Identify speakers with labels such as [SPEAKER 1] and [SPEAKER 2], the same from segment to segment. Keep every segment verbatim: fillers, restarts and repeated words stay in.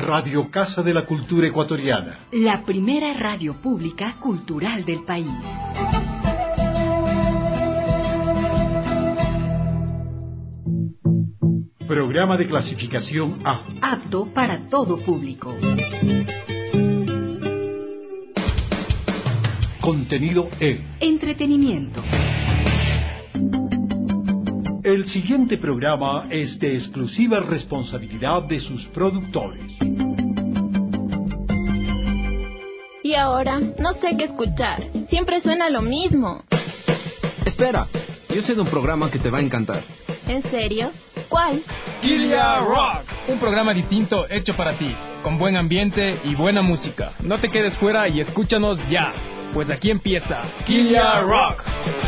[SPEAKER 1] Radio Casa de la Cultura Ecuatoriana.
[SPEAKER 2] La primera radio pública cultural del país.
[SPEAKER 1] Programa de clasificación A.
[SPEAKER 2] Apto para todo público.
[SPEAKER 1] Contenido E.
[SPEAKER 2] Entretenimiento.
[SPEAKER 1] El siguiente programa es de exclusiva responsabilidad de sus productores.
[SPEAKER 3] Y ahora, no sé qué escuchar. Siempre suena lo mismo.
[SPEAKER 4] Espera, yo sé de un programa que te va a encantar.
[SPEAKER 3] ¿En serio? ¿Cuál?
[SPEAKER 5] Kilia Rock, un programa distinto hecho para ti, con buen ambiente y buena música. No te quedes fuera y escúchanos ya, pues aquí empieza Kilia Rock.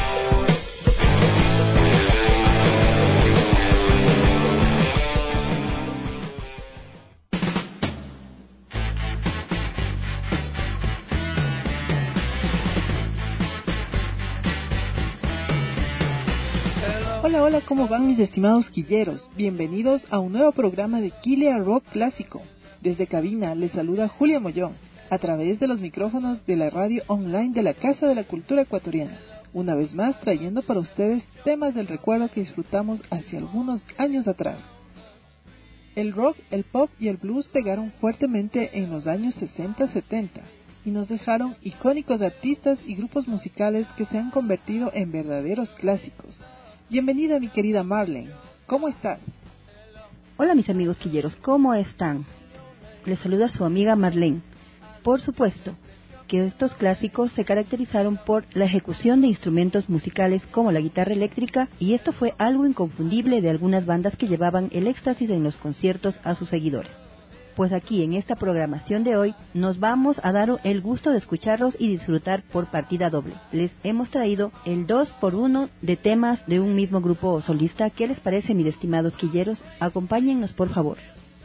[SPEAKER 6] Hola, hola, ¿cómo van mis estimados quilleros? Bienvenidos a un nuevo programa de Kilia Rock Clásico. Desde cabina les saluda Julia Mollón, a través de los micrófonos de la radio online de la Casa de la Cultura Ecuatoriana. Una vez más trayendo para ustedes temas del recuerdo que disfrutamos hace algunos años atrás. El rock, el pop y el blues pegaron fuertemente en los años sesenta setenta y nos dejaron icónicos artistas y grupos musicales que se han convertido en verdaderos clásicos. Bienvenida mi querida Marlene, ¿cómo estás?
[SPEAKER 7] Hola mis amigos quilleros, ¿cómo están? Les saluda su amiga Marlene. Por supuesto que estos clásicos se caracterizaron por la ejecución de instrumentos musicales como la guitarra eléctrica, y esto fue algo inconfundible de algunas bandas que llevaban el éxtasis en los conciertos a sus seguidores. Pues aquí en esta programación de hoy nos vamos a dar el gusto de escucharlos y disfrutar por partida doble. Les hemos traído el dos por uno de temas de un mismo grupo o solista. ¿Qué les parece, mis estimados quilleros? Acompáñennos por favor.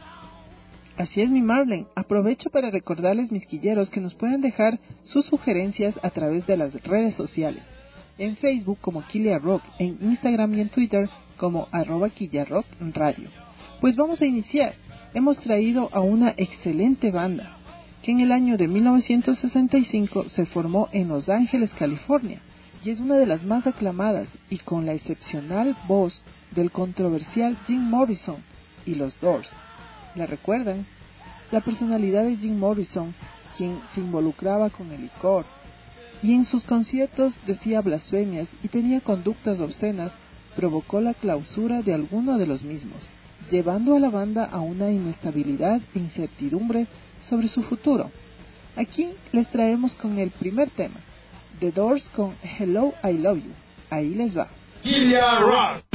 [SPEAKER 6] Así es mi Marlene, aprovecho para recordarles mis quilleros que nos pueden dejar sus sugerencias a través de las redes sociales. En Facebook como Kilia Rock, en Instagram y en Twitter como arroba Kilia Rock Radio. Pues vamos a iniciar. Hemos traído a una excelente banda, que en el año de mil novecientos sesenta y cinco se formó en Los Ángeles, California, y es una de las más aclamadas, y con la excepcional voz del controversial Jim Morrison y los Doors. ¿La recuerdan? La personalidad de Jim Morrison, quien se involucraba con el licor, y en sus conciertos decía blasfemias y tenía conductas obscenas, provocó la clausura de alguno de los mismos, llevando a la banda a una inestabilidad e incertidumbre sobre su futuro. Aquí les traemos con el primer tema, The Doors con Hello, I Love You. Ahí les va.
[SPEAKER 5] Kilia Rock.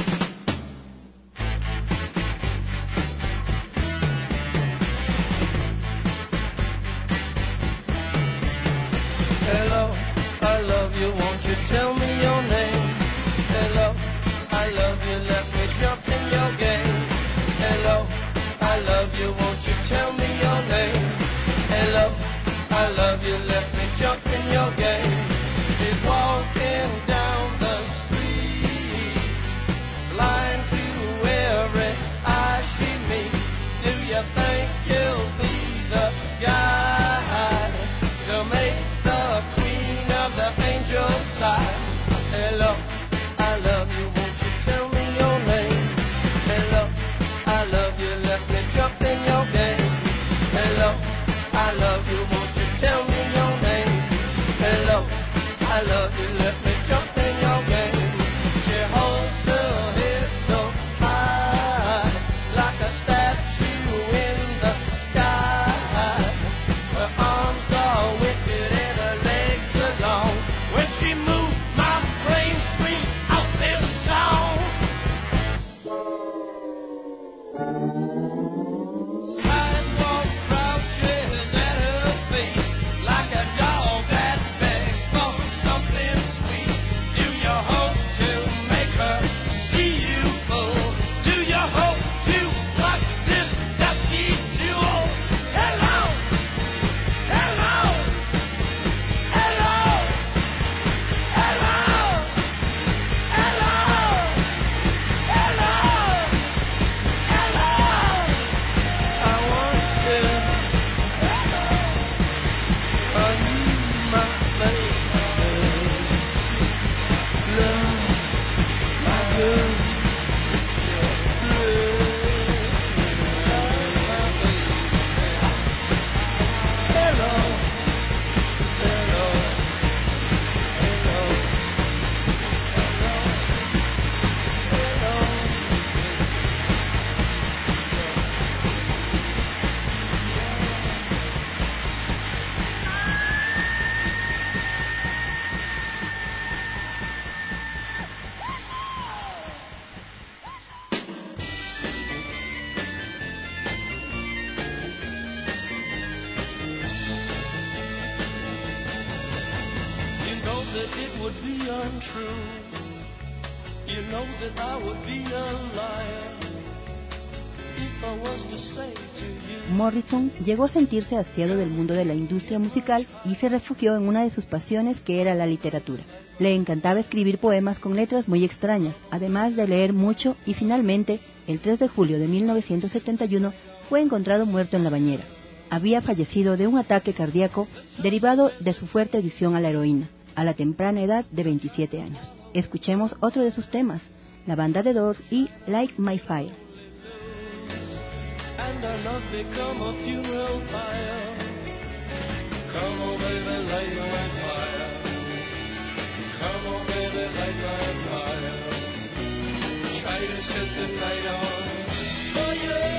[SPEAKER 8] Hello, I love you, won't you tell me your name? Hello, I love you, let me jump in your game. Hello, I love you, won't you tell me your name? Hello, I love you, let me jump in your game. She's walking down the street, blind to every eye she meets. Do you think you'll be the guy to make the queen of the angels sigh? Hello, I love you, won't you tell me your name? Hello, I love you, let me jump in your game. Hello, I love you, won't you tell me your name? Hello, I love you, let me jump in your game. She holds her head so high, like a statue in the sky. Her arms are wicked and her legs are long. When she moves, my brain screams out this song. Sidewalk crouches at her feet, like a dog that begs for something sweet. Do you hope to make her see you, fool? Do you hope to pluck this dusty jewel? Hello, hello, hello, hello, hello, hello, hello. true, you know that I would be a liar if I was to say to you.
[SPEAKER 7] Morrison llegó a sentirse hastiado del mundo de la industria musical y se refugió en una de sus pasiones, que era la literatura. Le encantaba escribir poemas con letras muy extrañas, además de leer mucho, y finalmente, el tres de julio de mil novecientos setenta y uno, fue encontrado muerto en la bañera. Había fallecido de un ataque cardíaco derivado de su fuerte adicción a la heroína, a la temprana edad de veintisiete años. Escuchemos otro de sus temas, la banda The Doors y Light My Fire.
[SPEAKER 8] And our love become a funeral pyre. Come on, baby, light my fire. Come on, baby, light my fire. Try to set the night on fire.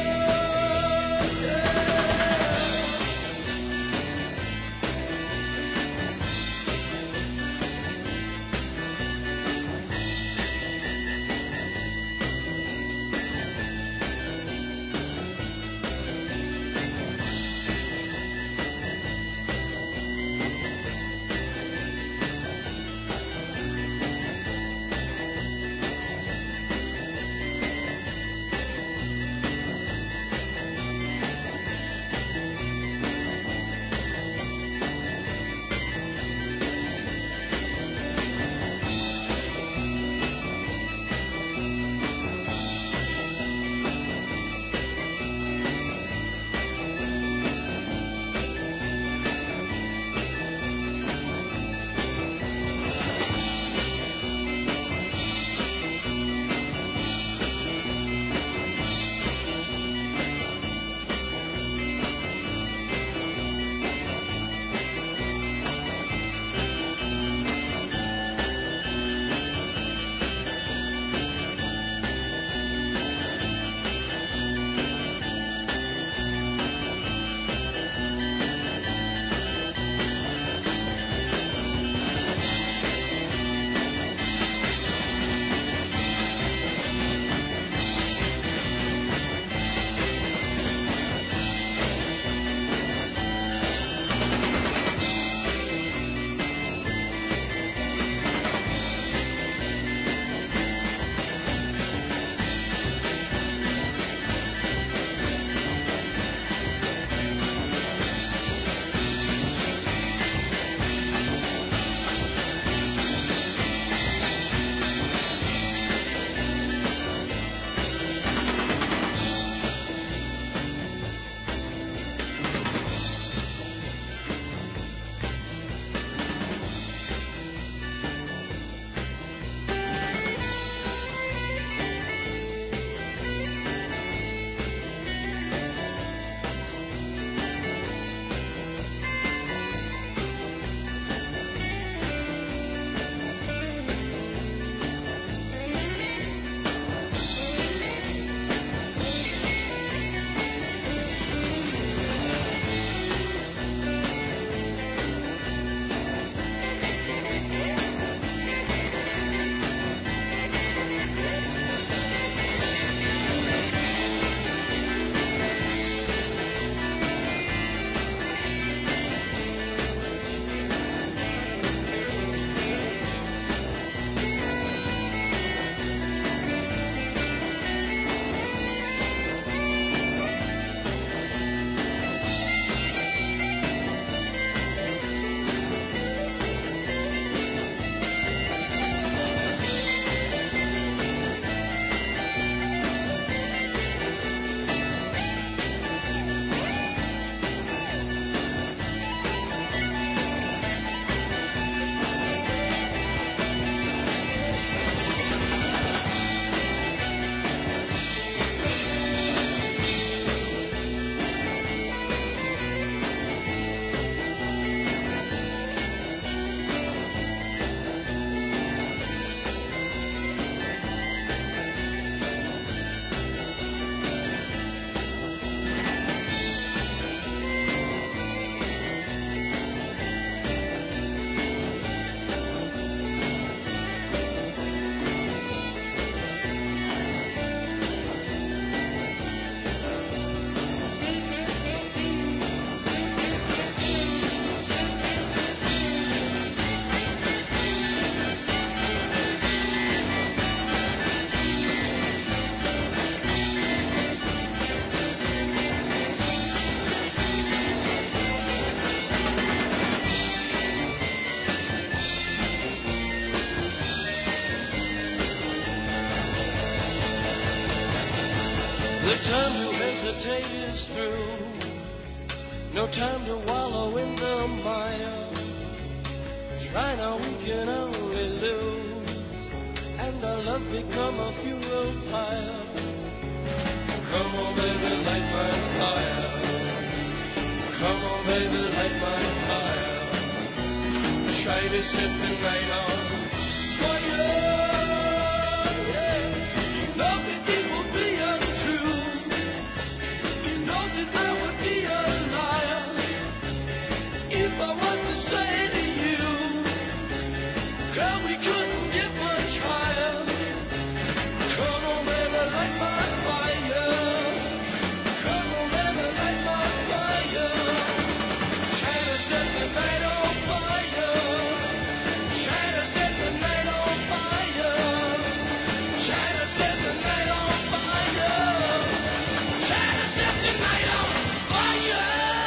[SPEAKER 8] The time to hesitate is through. No time to wallow in the mire. Try now, we can only lose, and our love become a funeral pyre. Come on, baby, light my fire. Come on, baby, light my fire. Try to set the night on fire. Yeah. You know that it will be untrue. You know that I would be a liar if I was to say to you, girl, we couldn't get much higher. Come on, baby, light my fire. Come on, baby, light my fire. Try to set the night on fire. Try to set the night on fire. Try to set the night on fire. Try to set the night on fire.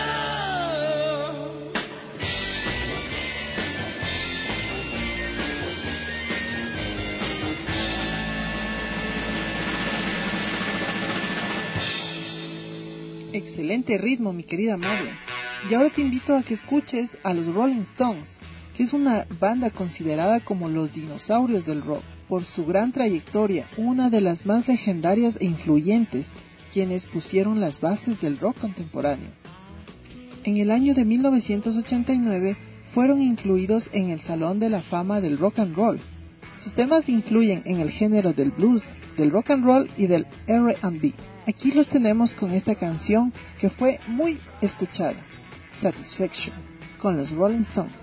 [SPEAKER 6] Excelente ritmo, mi querida Marlene. Y ahora te invito a que escuches a los Rolling Stones, que es una banda considerada como los dinosaurios del rock, por su gran trayectoria, una de las más legendarias e influyentes, quienes pusieron las bases del rock contemporáneo. En el año de mil novecientos ochenta y nueve fueron incluidos en el Salón de la Fama del Rock and Roll. Sus temas influyen en el género del blues, del rock and roll y del R and B. Aquí los tenemos con esta canción que fue muy escuchada, Satisfaction, con los Rolling Stones.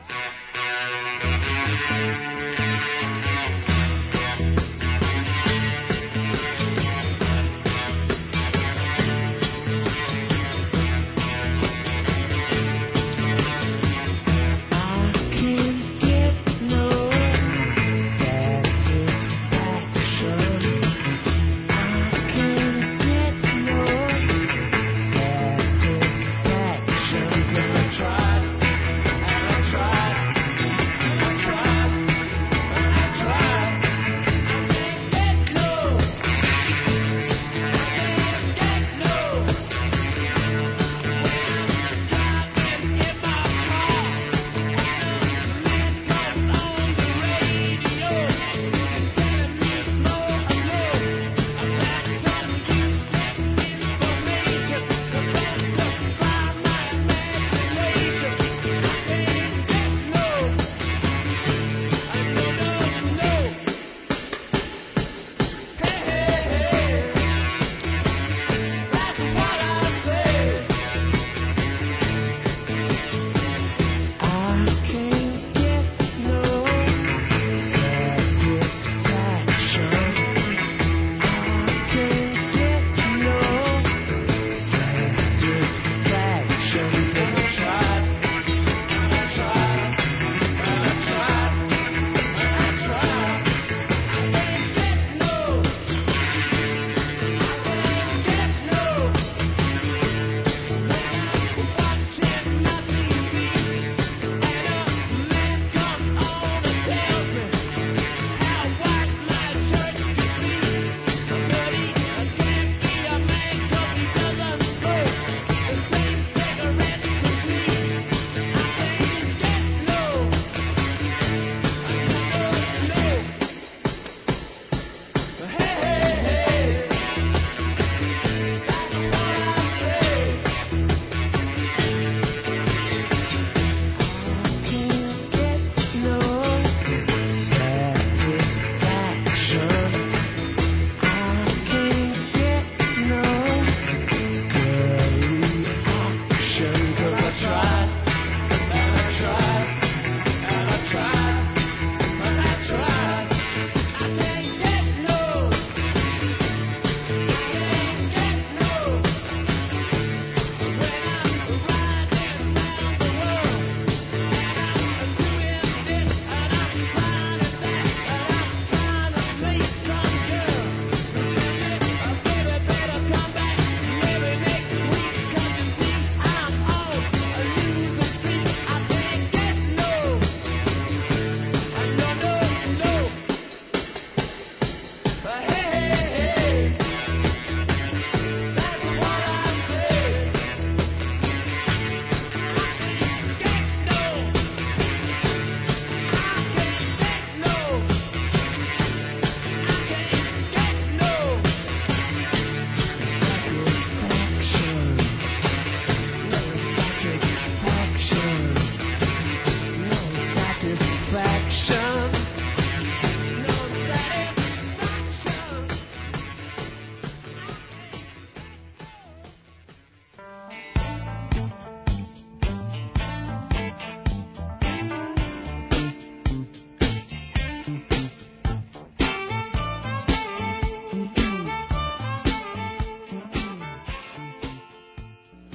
[SPEAKER 8] Try, and I tried, and I tried.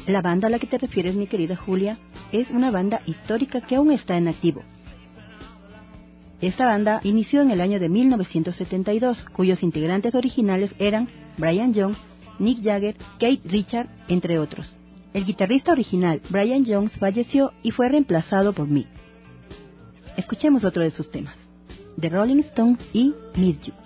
[SPEAKER 7] La banda a la que te refieres, mi querida Julia, es una banda histórica que aún está en activo. Esta banda inició en el año de mil novecientos setenta y dos, cuyos integrantes originales eran Brian Jones, Mick Jagger, Keith Richards, entre otros. El guitarrista original, Brian Jones, falleció y fue reemplazado por Mick. Escuchemos otro de sus temas, The Rolling Stones y Miss You.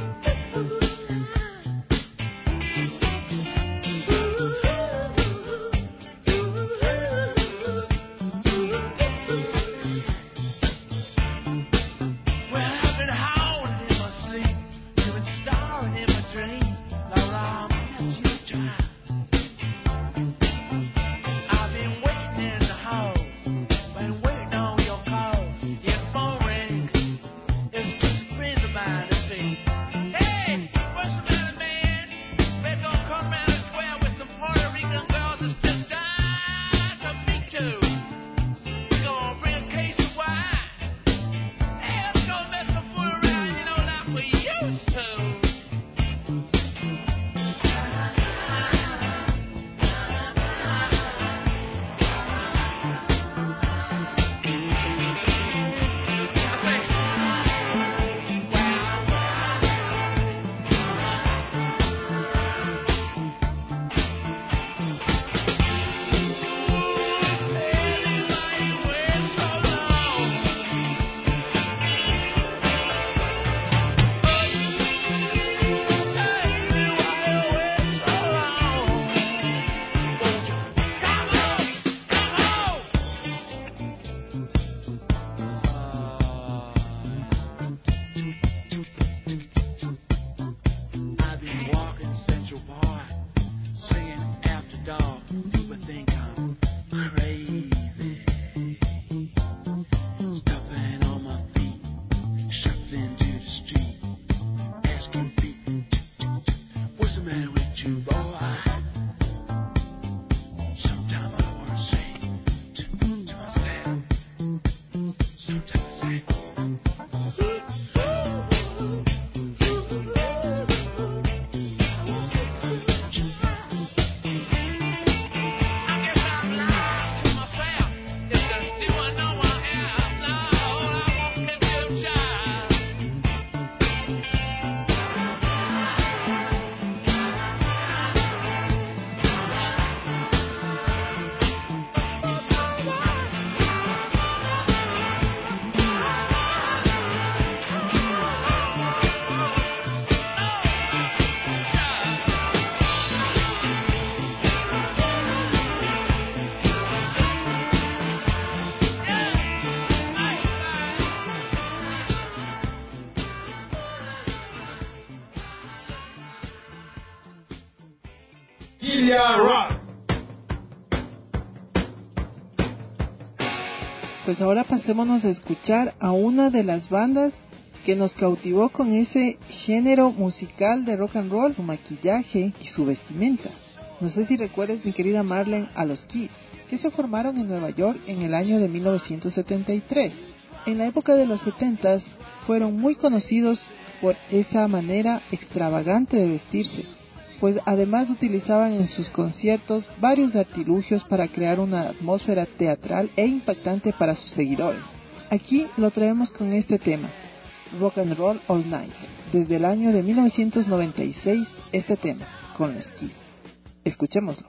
[SPEAKER 6] Pues ahora pasémonos a escuchar a una de las bandas que nos cautivó con ese género musical de rock and roll, su maquillaje y su vestimenta. No sé si recuerdes, mi querida Marlene, a los Kiss, que se formaron en Nueva York en el año de mil novecientos setenta y tres. En la época de los setentas fueron muy conocidos por esa manera extravagante de vestirse, pues además utilizaban en sus conciertos varios artilugios para crear una atmósfera teatral e impactante para sus seguidores. Aquí lo traemos con este tema, Rock and Roll All Night, desde el año de mil novecientos noventa y seis, este tema, con los Kiss. Escuchémoslo.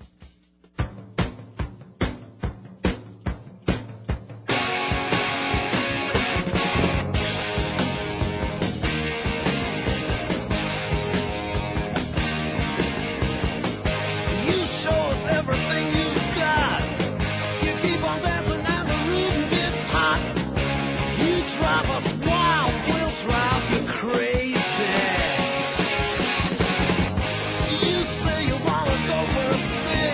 [SPEAKER 9] Crazy. You say you wanna go for a spin.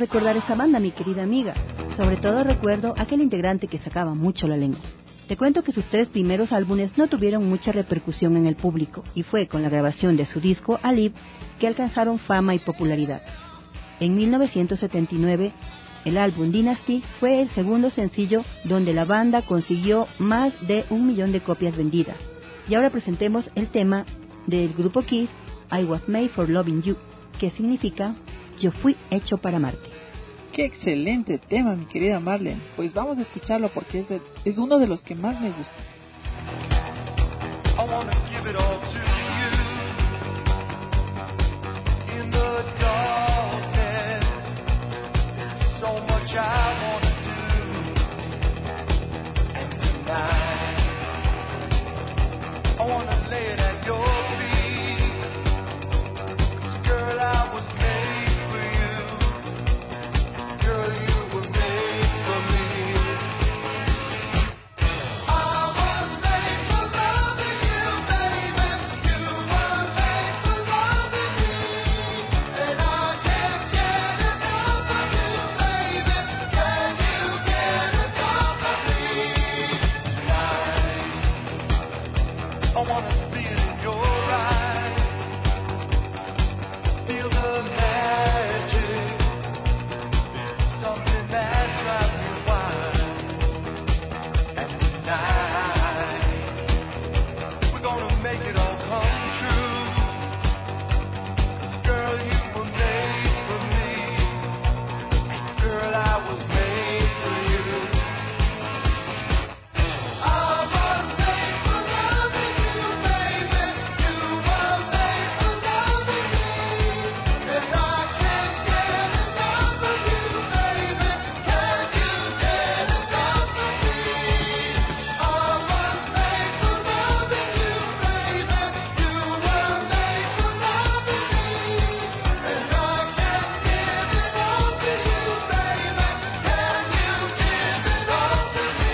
[SPEAKER 7] recordar esa banda, mi querida amiga. Sobre todo recuerdo aquel integrante que sacaba mucho la lengua. Te cuento que sus tres primeros álbumes no tuvieron mucha repercusión en el público y fue con la grabación de su disco Alive que alcanzaron fama y popularidad. En mil novecientos setenta y nueve, el álbum Dynasty fue el segundo sencillo donde la banda consiguió más de un millón de copias vendidas. Y ahora presentemos el tema del grupo Kiss, I Was Made for Loving You, que significa Yo fui hecho para amarte.
[SPEAKER 6] Qué excelente tema, mi querida Marlene. Pues vamos a escucharlo porque es, de, es uno de los que más me gusta.
[SPEAKER 9] I wanna give it all to you. In the darkness, there's so much I wanna do. And tonight, I wanna lay it at your feet. 'Cause girl, I was made for you. Girl, you were made for me. I was made for loving you, baby. You were made for loving me. And I can't get enough of you, baby. Can you get enough of me? Tonight, I wanna see it in your eyes. Feel the magic. There's something that drives me wild. And tonight, we're gonna make it all come true. 'Cause girl, you were made for me. And girl, I was made for you. I was made for loving you, baby. You were made for loving me. And I can't get enough of you, baby. Can you get enough of me? I was made for loving you, baby. You were made for loving me. And I can't give it all to you, baby. Can you give it all to me?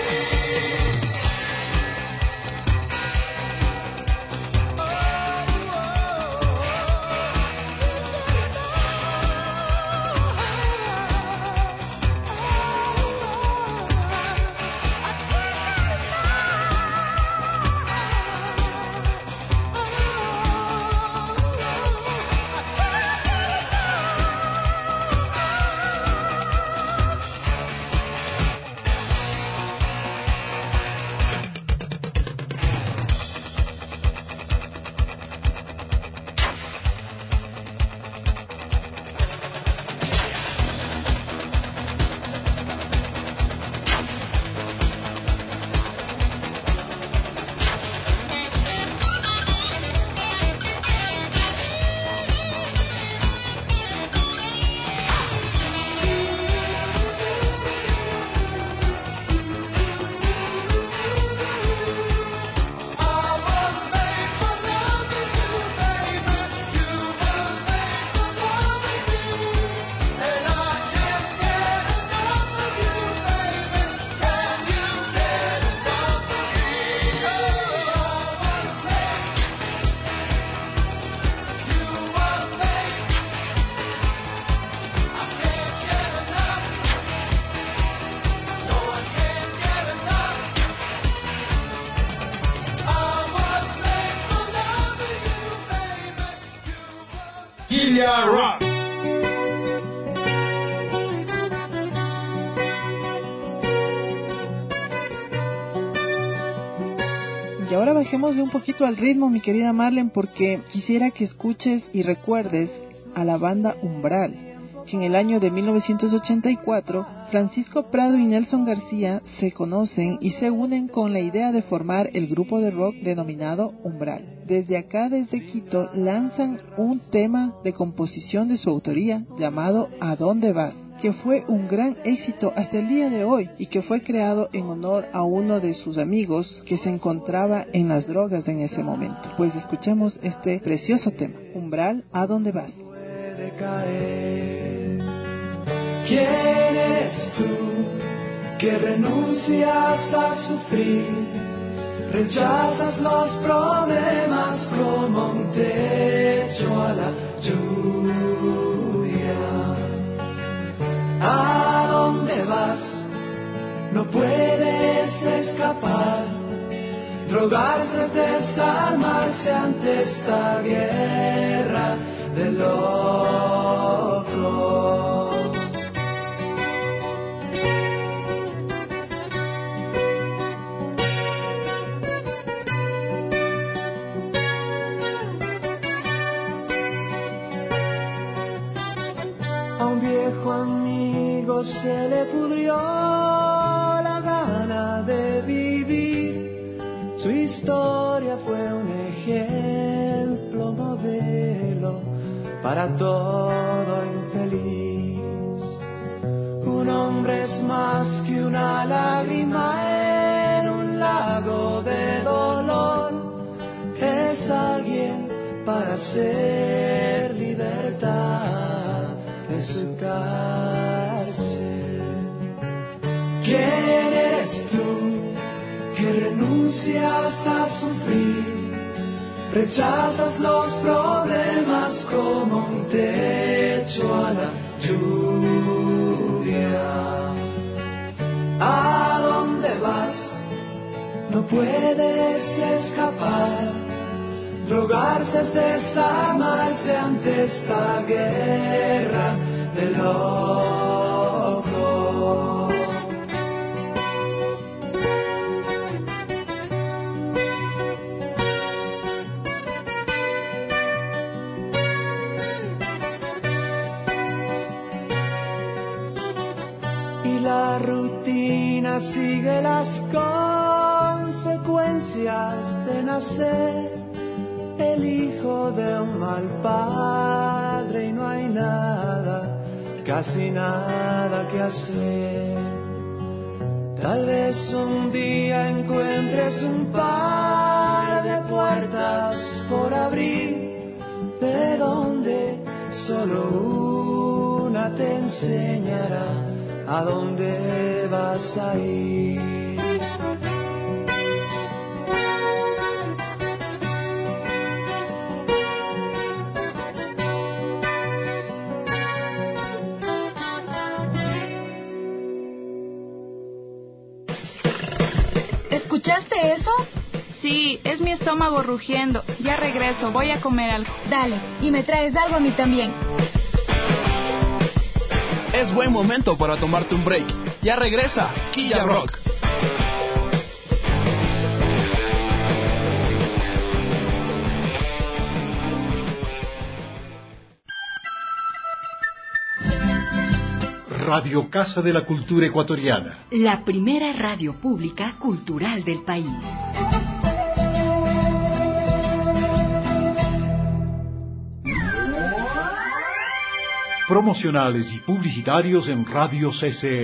[SPEAKER 5] Kilia Rock.
[SPEAKER 6] Y ahora bajémosle un poquito al ritmo, mi querida Marlene, porque quisiera que escuches y recuerdes a la banda Umbral, que en el año de mil novecientos ochenta y cuatro, Francisco Prado y Nelson García se conocen y se unen con la idea de formar el grupo de rock denominado Umbral. Desde acá, desde Quito, lanzan un tema de composición de su autoría llamado ¿A dónde vas?, que fue un gran éxito hasta el día de hoy y que fue creado en honor a uno de sus amigos que se encontraba en las drogas en ese momento. Pues escuchemos este precioso tema, Umbral, ¿a dónde vas?
[SPEAKER 9] Puede caer. ¿Quién eres tú que renuncias a sufrir? Rechazas los problemas como un techo a la lluvia. ¿A dónde vas? No puedes escapar. Drogarse es desarmarse ante esta guerra de locos. A un viejo amigo se le pudrió la gana de vivir. Su historia fue un ejemplo, modelo para todo infeliz. Un hombre es más que una lágrima en un lago de dolor. Es alguien para hacer libertad de su cárcel. ¿Quién eres tú que renuncias a sufrir? Rechazas los problemas como un techo a la lluvia. ¿A dónde vas? No puedes escapar. Drogarse es desarmarse ante esta guerra de locos. Y la rutina sigue las consecuencias de nacer el hijo de un mal padre, y no hay nada, casi nada que hacer. Tal vez un día encuentres un par de puertas por abrir, de donde solo una te enseñará a dónde vas a ir.
[SPEAKER 3] ¿Escuchaste eso? Sí, es mi estómago rugiendo. Ya regreso, voy a comer algo.
[SPEAKER 2] Dale, y me traes algo a mí también.
[SPEAKER 4] Es buen momento para tomarte un break. Ya regresa, Quilla Rock.
[SPEAKER 1] Radio Casa de la Cultura Ecuatoriana.
[SPEAKER 2] La primera radio pública cultural del país.
[SPEAKER 1] Promocionales y publicitarios en Radio C C E.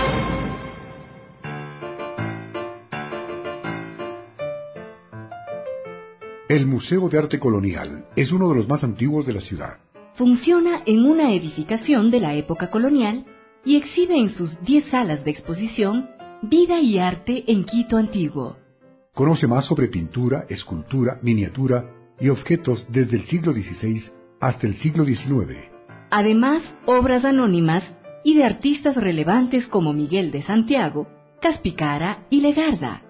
[SPEAKER 10] El Museo de Arte Colonial es uno de los más antiguos de la ciudad.
[SPEAKER 2] Funciona en una edificación de la época colonial y exhibe en sus diez salas de exposición vida y arte en Quito antiguo.
[SPEAKER 10] Conoce más sobre pintura, escultura, miniatura y objetos desde el siglo dieciséis hasta el siglo diecinueve.
[SPEAKER 2] Además, obras anónimas y de artistas relevantes como Miguel de Santiago, Caspicara y Legarda.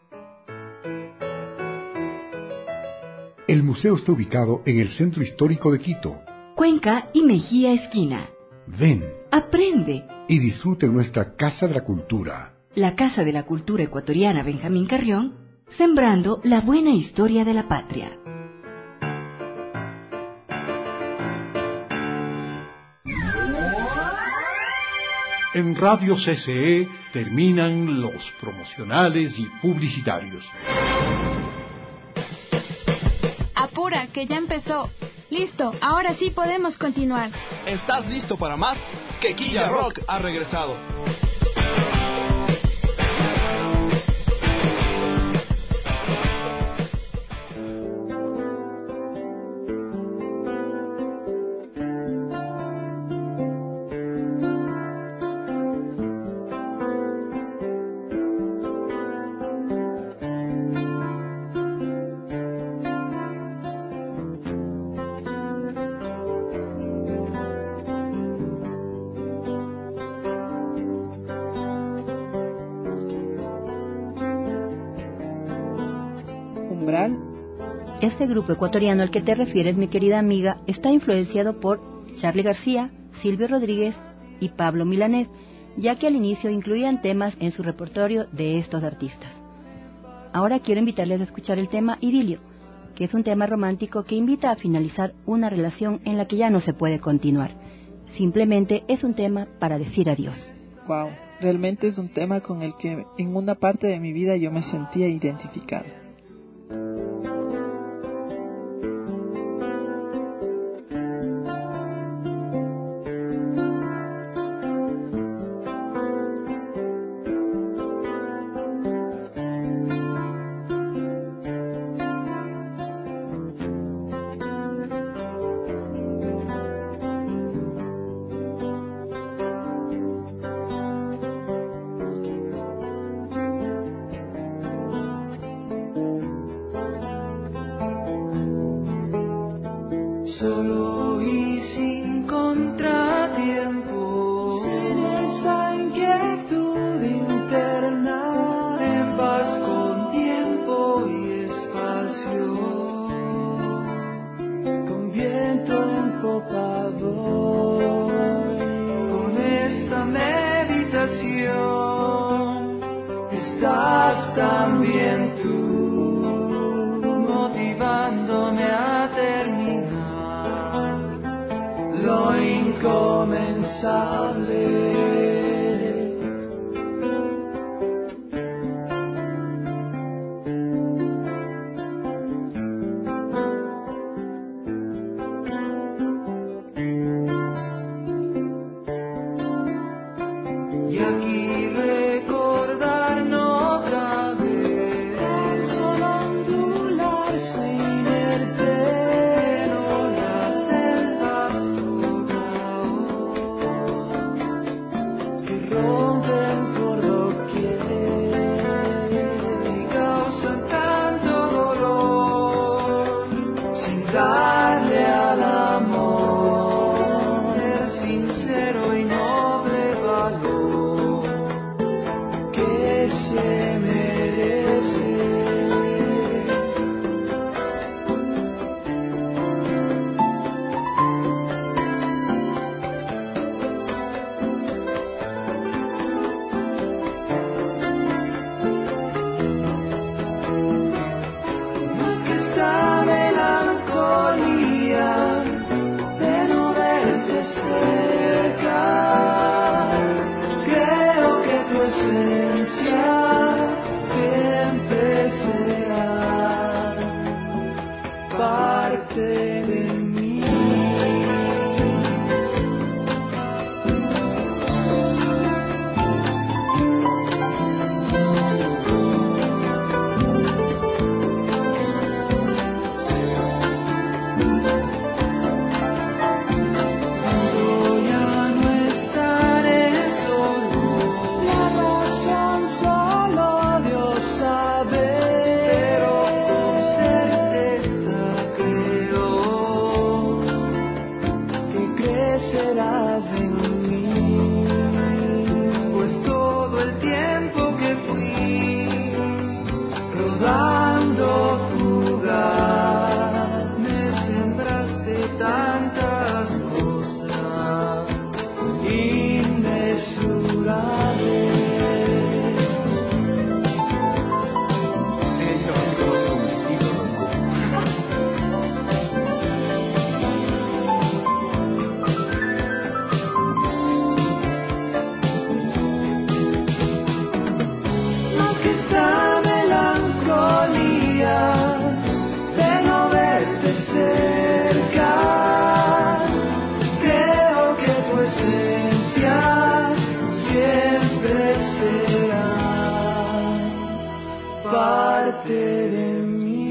[SPEAKER 10] El museo está ubicado en el centro histórico de Quito.
[SPEAKER 2] Cuenca y Mejía esquina.
[SPEAKER 10] Ven,
[SPEAKER 2] aprende
[SPEAKER 10] y disfrute nuestra Casa de la Cultura.
[SPEAKER 2] La Casa de la Cultura Ecuatoriana Benjamín Carrión, sembrando la buena historia de la patria.
[SPEAKER 1] En Radio C C E terminan los promocionales y publicitarios.
[SPEAKER 3] Apura, que ya empezó. Listo, ahora sí podemos continuar.
[SPEAKER 4] ¿Estás listo para más? Que Quilla Rock ha regresado.
[SPEAKER 6] Umbral.
[SPEAKER 7] Este grupo ecuatoriano al que te refieres, mi querida amiga, está influenciado por Charly García, Silvio Rodríguez y Pablo Milanés, ya que al inicio incluían temas en su repertorio de estos artistas. Ahora quiero invitarles a escuchar el tema Idilio, que es un tema romántico que invita a finalizar una relación en la que ya no se puede continuar. Simplemente es un tema para decir adiós.
[SPEAKER 6] Wow, realmente es un tema con el que en una parte de mi vida yo me sentía identificada.
[SPEAKER 9] Solo y sin contratiempo, sin esa inquietud interna, en paz con tiempo y espacio, con viento en popa voy, con esta meditación, estás también tú, motivándome a terminar lo incomensable. Y aquí recordarnos otra vez, solo ondularse inerte en olas del vasto que rompen por doquier y causan tanto dolor, sin darle al amor el sincero y noble valor que se merece. Más que esta melancolía de no verte cerca, creo que tu esencia siempre será parte de mí. Cuando ya no estaré solo, la razón solo Dios sabe, pero con certeza creo que crecerás en mí, pues todo el tiempo que fui rodando fugaz, me sembraste tantas cosas inmesurables. Más que esta melancolía de no verte cerca, creo que tu esencia siempre será parte de mí.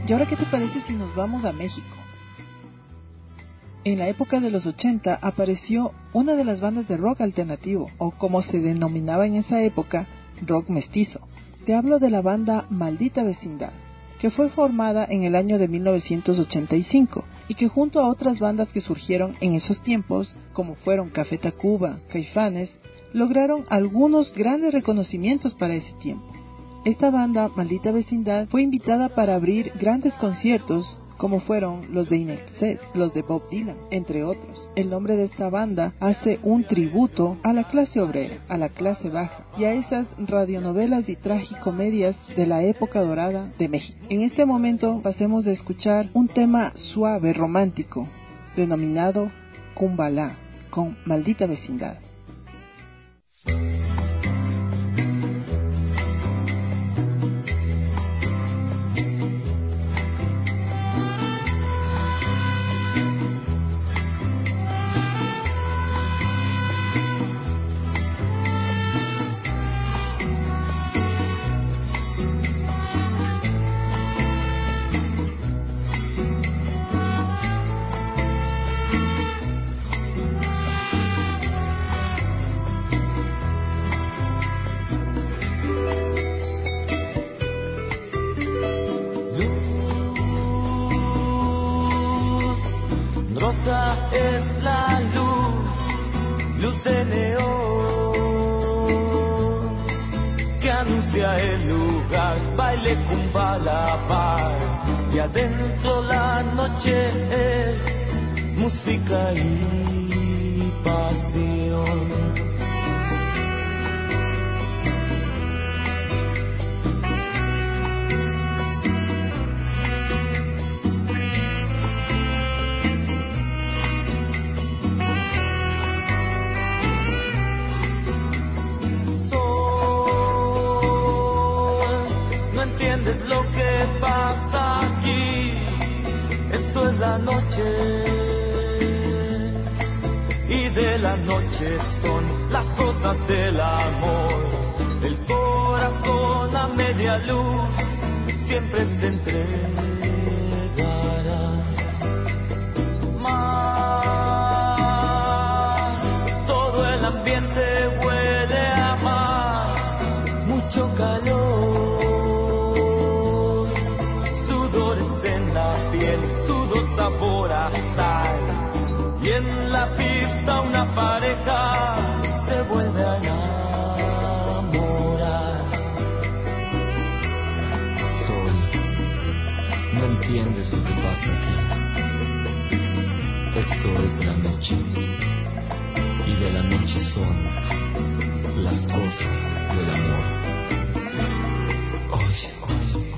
[SPEAKER 6] ¿Y ahora qué te parece si nos vamos a México? En la época de los ochenta apareció una de las bandas de rock alternativo, o como se denominaba en esa época, rock mestizo. Te hablo de la banda Maldita Vecindad, que fue formada en el año de mil novecientos ochenta y cinco y que junto a otras bandas que surgieron en esos tiempos, como fueron Café Tacuba, Caifanes, lograron algunos grandes reconocimientos para ese tiempo. Esta banda, Maldita Vecindad, fue invitada para abrir grandes conciertos como fueron los de In Excess, los de Bob Dylan, entre otros. El nombre de esta banda hace un tributo a la clase obrera, a la clase baja y a esas radionovelas y tragicomedias de la época dorada de México. En este momento pasemos a escuchar un tema suave, romántico, denominado Cumbalá, con Maldita Vecindad.
[SPEAKER 8] Es la luz, luz de neón, que anuncia el lugar, baile Kumbala bar, y adentro la noche es música y pasión. Lo que pasa aquí, esto es la noche, y de la noche son las cosas del amor. El corazón a media luz siempre se entregará. Mar, todo el ambiente huele a mar, mucho calor. Sabor a sal, y en la pista una pareja se vuelve a enamorar.
[SPEAKER 11] Sol, no entiendes lo que pasa aquí. Esto es la noche, y de la noche son las cosas del amor. Oye, oye.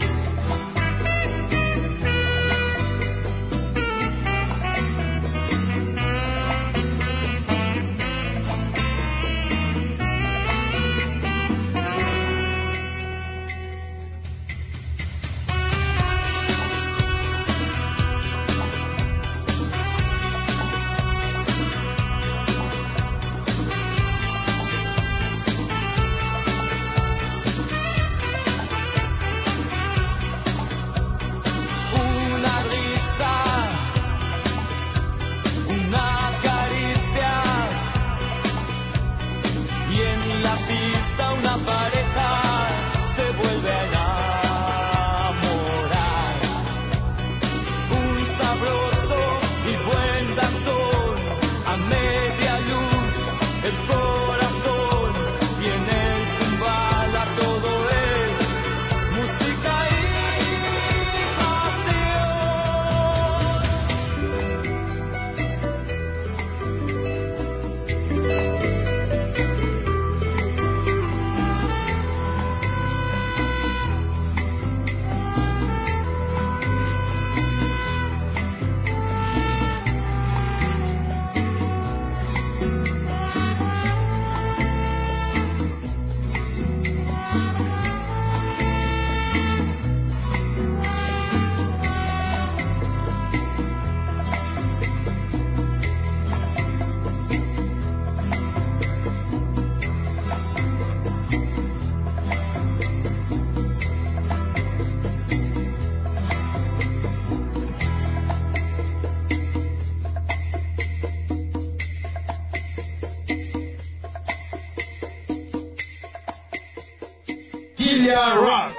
[SPEAKER 5] Kilia Rock.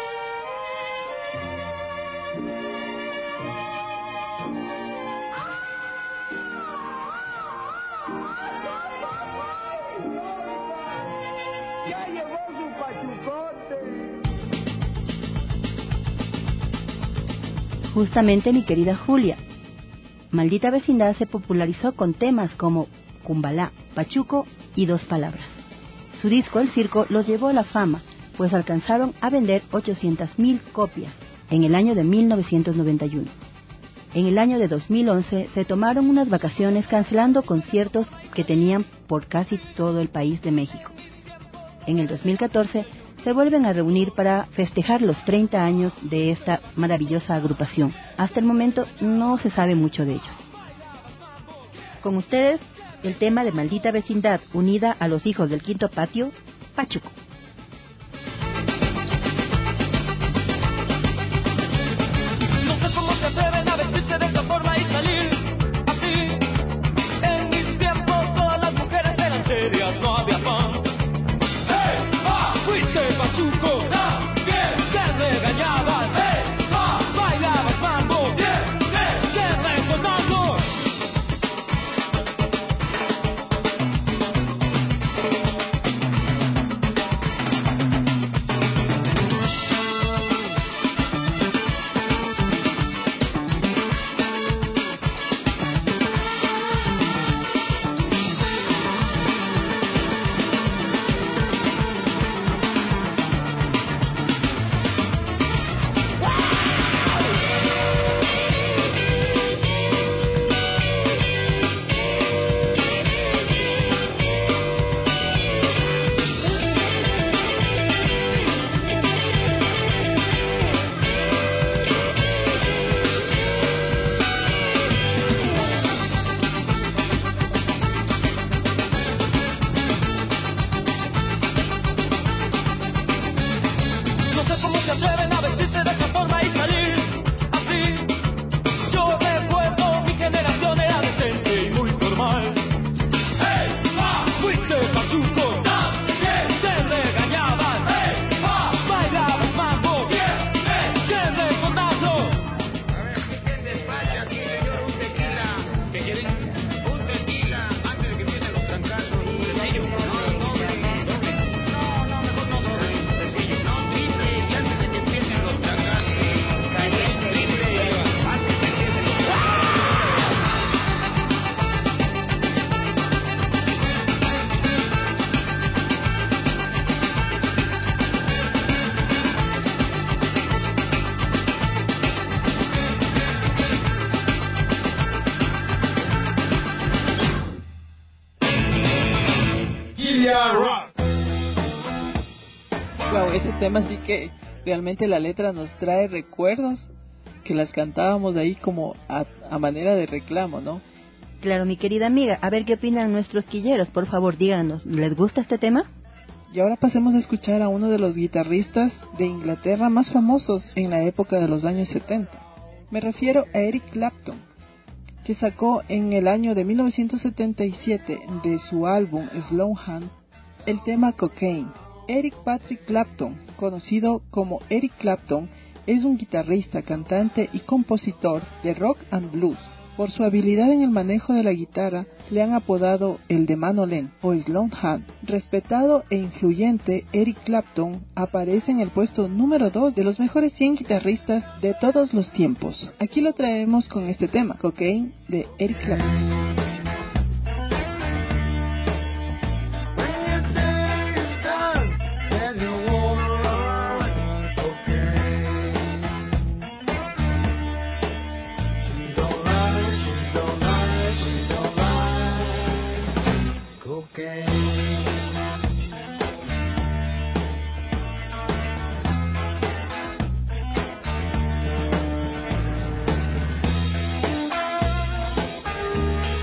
[SPEAKER 7] Justamente, mi querida Julia, Maldita Vecindad se popularizó con temas como Cumbalá, Pachuco y Dos Palabras. Su disco El Circo los llevó a la fama, pues alcanzaron a vender ochocientas mil copias en el año de mil novecientos noventa y uno. En el año de dos mil once se tomaron unas vacaciones cancelando conciertos que tenían por casi todo el país de México. En el dos mil catorce se vuelven a reunir para festejar los treinta años de esta maravillosa agrupación. Hasta el momento no se sabe mucho de ellos. Con ustedes, el tema de Maldita Vecindad, unida a Los Hijos del Quinto Patio, Pachuco.
[SPEAKER 8] No sé cómo se atreven a vestirse de esa forma y salir así. En mis tiempos todas las mujeres eran serias, no había pan. ¡Hey! ¡Ah! ¡Fuiste Pachuco! ¡También! ¡Te regañaban! ¡Hey! ¡Ah! ¡Bailabas mambo! ¡Bien! ¡Bien! ¡Te recordando! No sé cómo se atreven a vestirse de esa forma y salir así. Yo recuerdo mi generación era decente y muy normal. ¡Hey! ¡Ah! ¡Fuiste Pachuco! ¡También! ¡Te regañaban! ¡Hey! ¡Ah! ¡Bailabas mambo! ¡Bien! ¡Bien! ¡Te recordando!
[SPEAKER 9] A ver, ¿qué te pasa aquí, señor? Un tequila. ¿Qué quieren? Un tequila antes de que empiecen los trancazos. Sencillo. No, doble. Doble. No, no, mejor no doble. Sencillo. No, triple. Y antes de que empiecen los trancazos. Triple. Triple. Antes de que empiecen los trancazos.
[SPEAKER 5] Kilia Rock.
[SPEAKER 6] Wow, ese tema sí que realmente la letra nos trae recuerdos que las cantábamos ahí como a, a manera de reclamo, ¿no?
[SPEAKER 7] Claro, mi querida amiga, a ver qué opinan nuestros quilleros, por favor, díganos, ¿les gusta este tema?
[SPEAKER 6] Y ahora pasemos a escuchar a uno de los guitarristas de Inglaterra más famosos en la época de los años setenta. Me refiero a Eric Clapton, que sacó en el año de mil novecientos setenta y siete de su álbum Slow Hand el tema Cocaine. Eric Patrick Clapton, conocido como Eric Clapton, es un guitarrista, cantante y compositor de rock and blues. Por su habilidad en el manejo de la guitarra, le han apodado el de mano lenta o Slow Hand. Respetado e influyente, Eric Clapton aparece en el puesto número dos de los mejores cien guitarristas de todos los tiempos. Aquí lo traemos con este tema, Cocaine, de Eric Clapton.
[SPEAKER 9] Cocaine.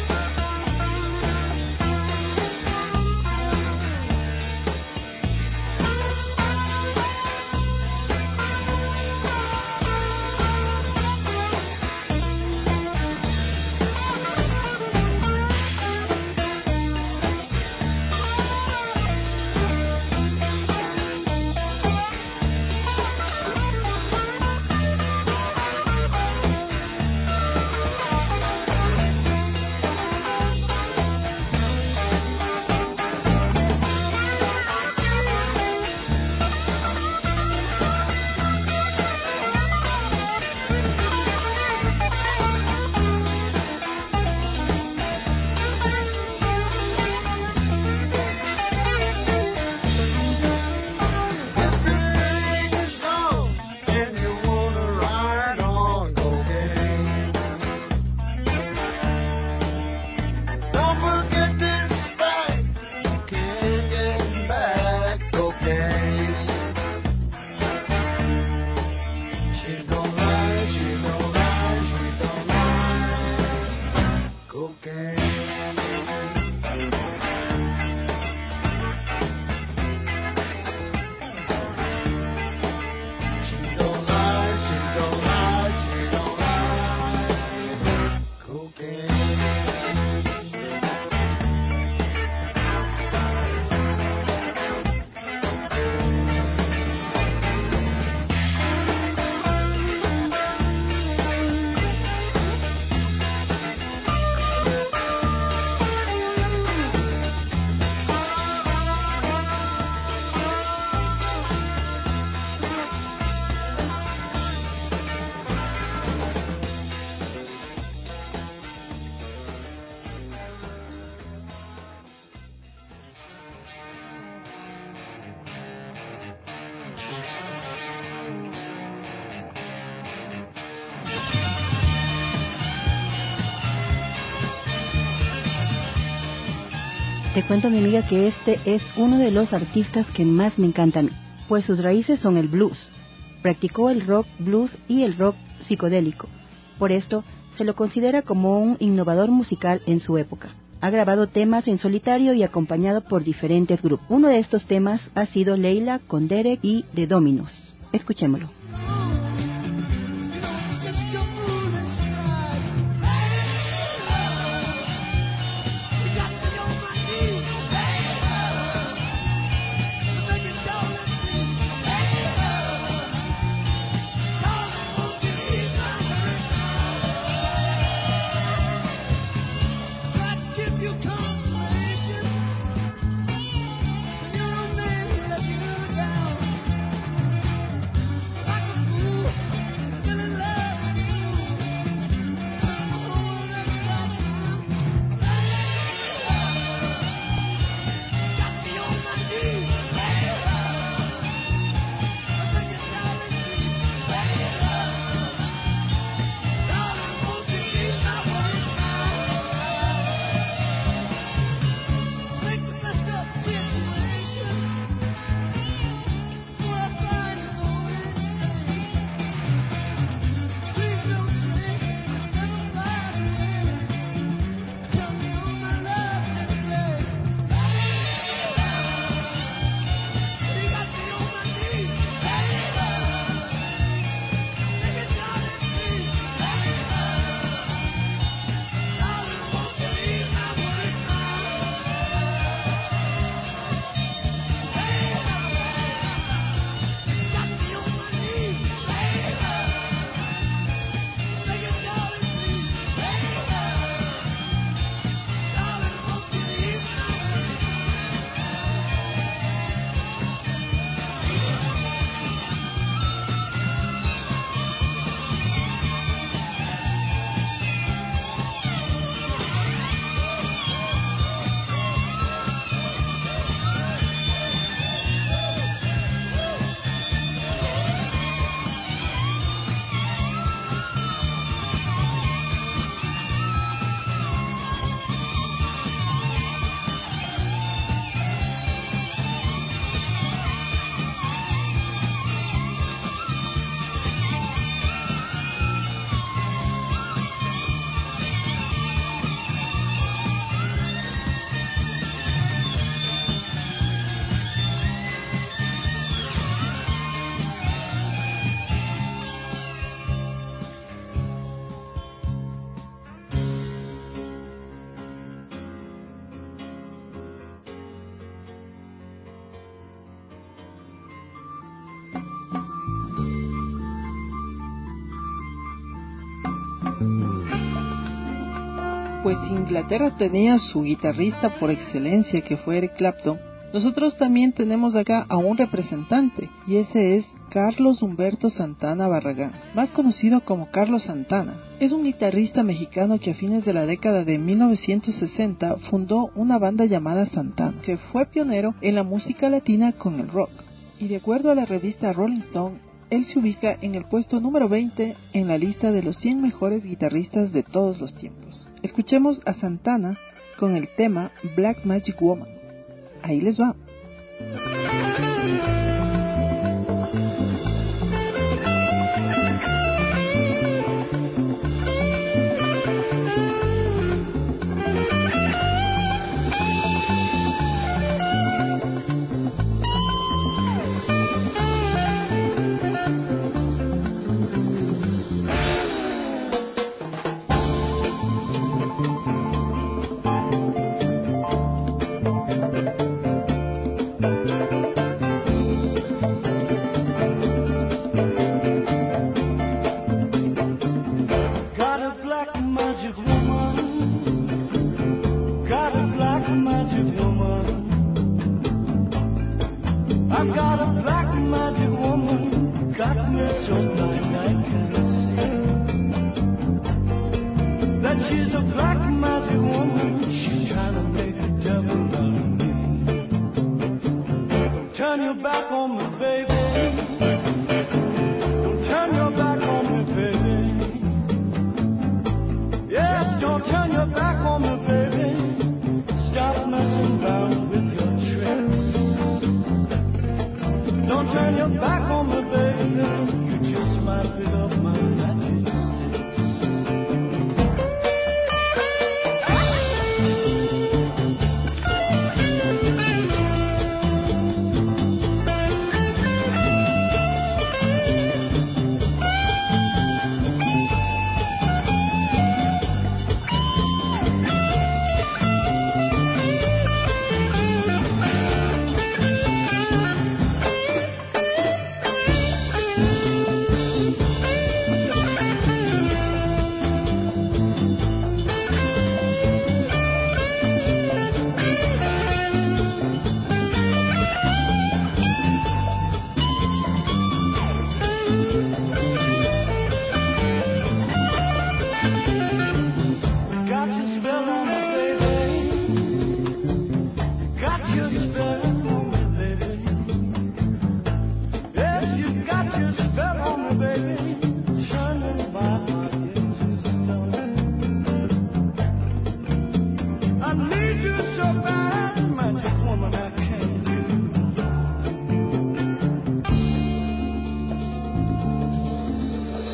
[SPEAKER 7] Te cuento, mi amiga, que este es uno de los artistas que más me encanta a mí, pues sus raíces son el blues. Practicó el rock blues y el rock psicodélico. Por esto, se lo considera como un innovador musical en su época. Ha grabado temas en solitario y acompañado por diferentes grupos. Uno de estos temas ha sido Leila con Derek y The Dominos. Escuchémoslo.
[SPEAKER 6] Pues Inglaterra tenía su guitarrista por excelencia, que fue Eric Clapton. Nosotros también tenemos acá a un representante, y ese es Carlos Humberto Santana Barragán, más conocido como Carlos Santana. Es un guitarrista mexicano que a fines de la década de mil novecientos sesenta fundó una banda llamada Santana, que fue pionero en la música latina con el rock. Y de acuerdo a la revista Rolling Stone, él se ubica en el puesto número veinte en la lista de los cien mejores guitarristas de todos los tiempos. Escuchemos a Santana con el tema Black Magic Woman. Ahí les va.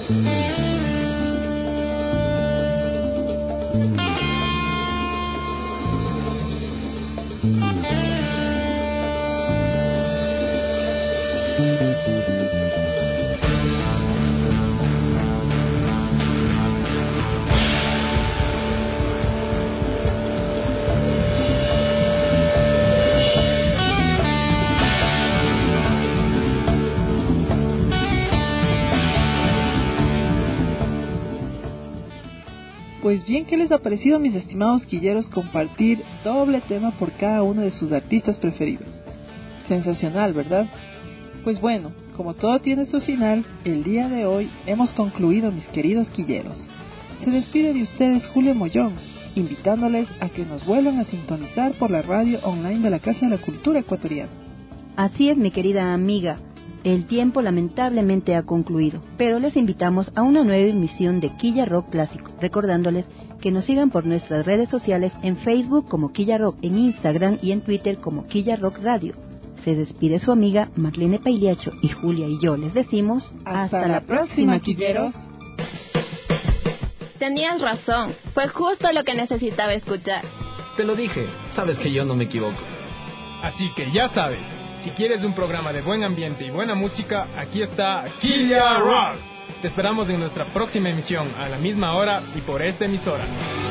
[SPEAKER 6] Pues bien, ¿qué les ha parecido, mis estimados quilleros, compartir doble tema por cada uno de sus artistas preferidos? Sensacional, ¿verdad? Pues bueno, como todo tiene su final, el día de hoy hemos concluido, mis queridos quilleros. Se despide de ustedes Julio Mollón, invitándoles a que nos vuelvan a sintonizar por la radio online de la Casa de la Cultura Ecuatoriana.
[SPEAKER 7] Así es, mi querida amiga. El tiempo lamentablemente ha concluido, pero les invitamos a una nueva emisión de Quilla Rock Clásico, recordándoles que nos sigan por nuestras redes sociales en Facebook como Quilla Rock, en Instagram y en Twitter como Quilla Rock Radio. Se despide su amiga Marlene Pailiacho y Julia y yo les decimos
[SPEAKER 6] hasta, hasta la próxima, quilleros.
[SPEAKER 12] Tenías razón, fue justo lo que necesitaba escuchar.
[SPEAKER 11] Te lo dije, sabes que yo no me equivoco.
[SPEAKER 5] Así que ya sabes. Si quieres un programa de buen ambiente y buena música, aquí está Quilla Rock. Te esperamos en nuestra próxima emisión, a la misma hora y por esta emisora.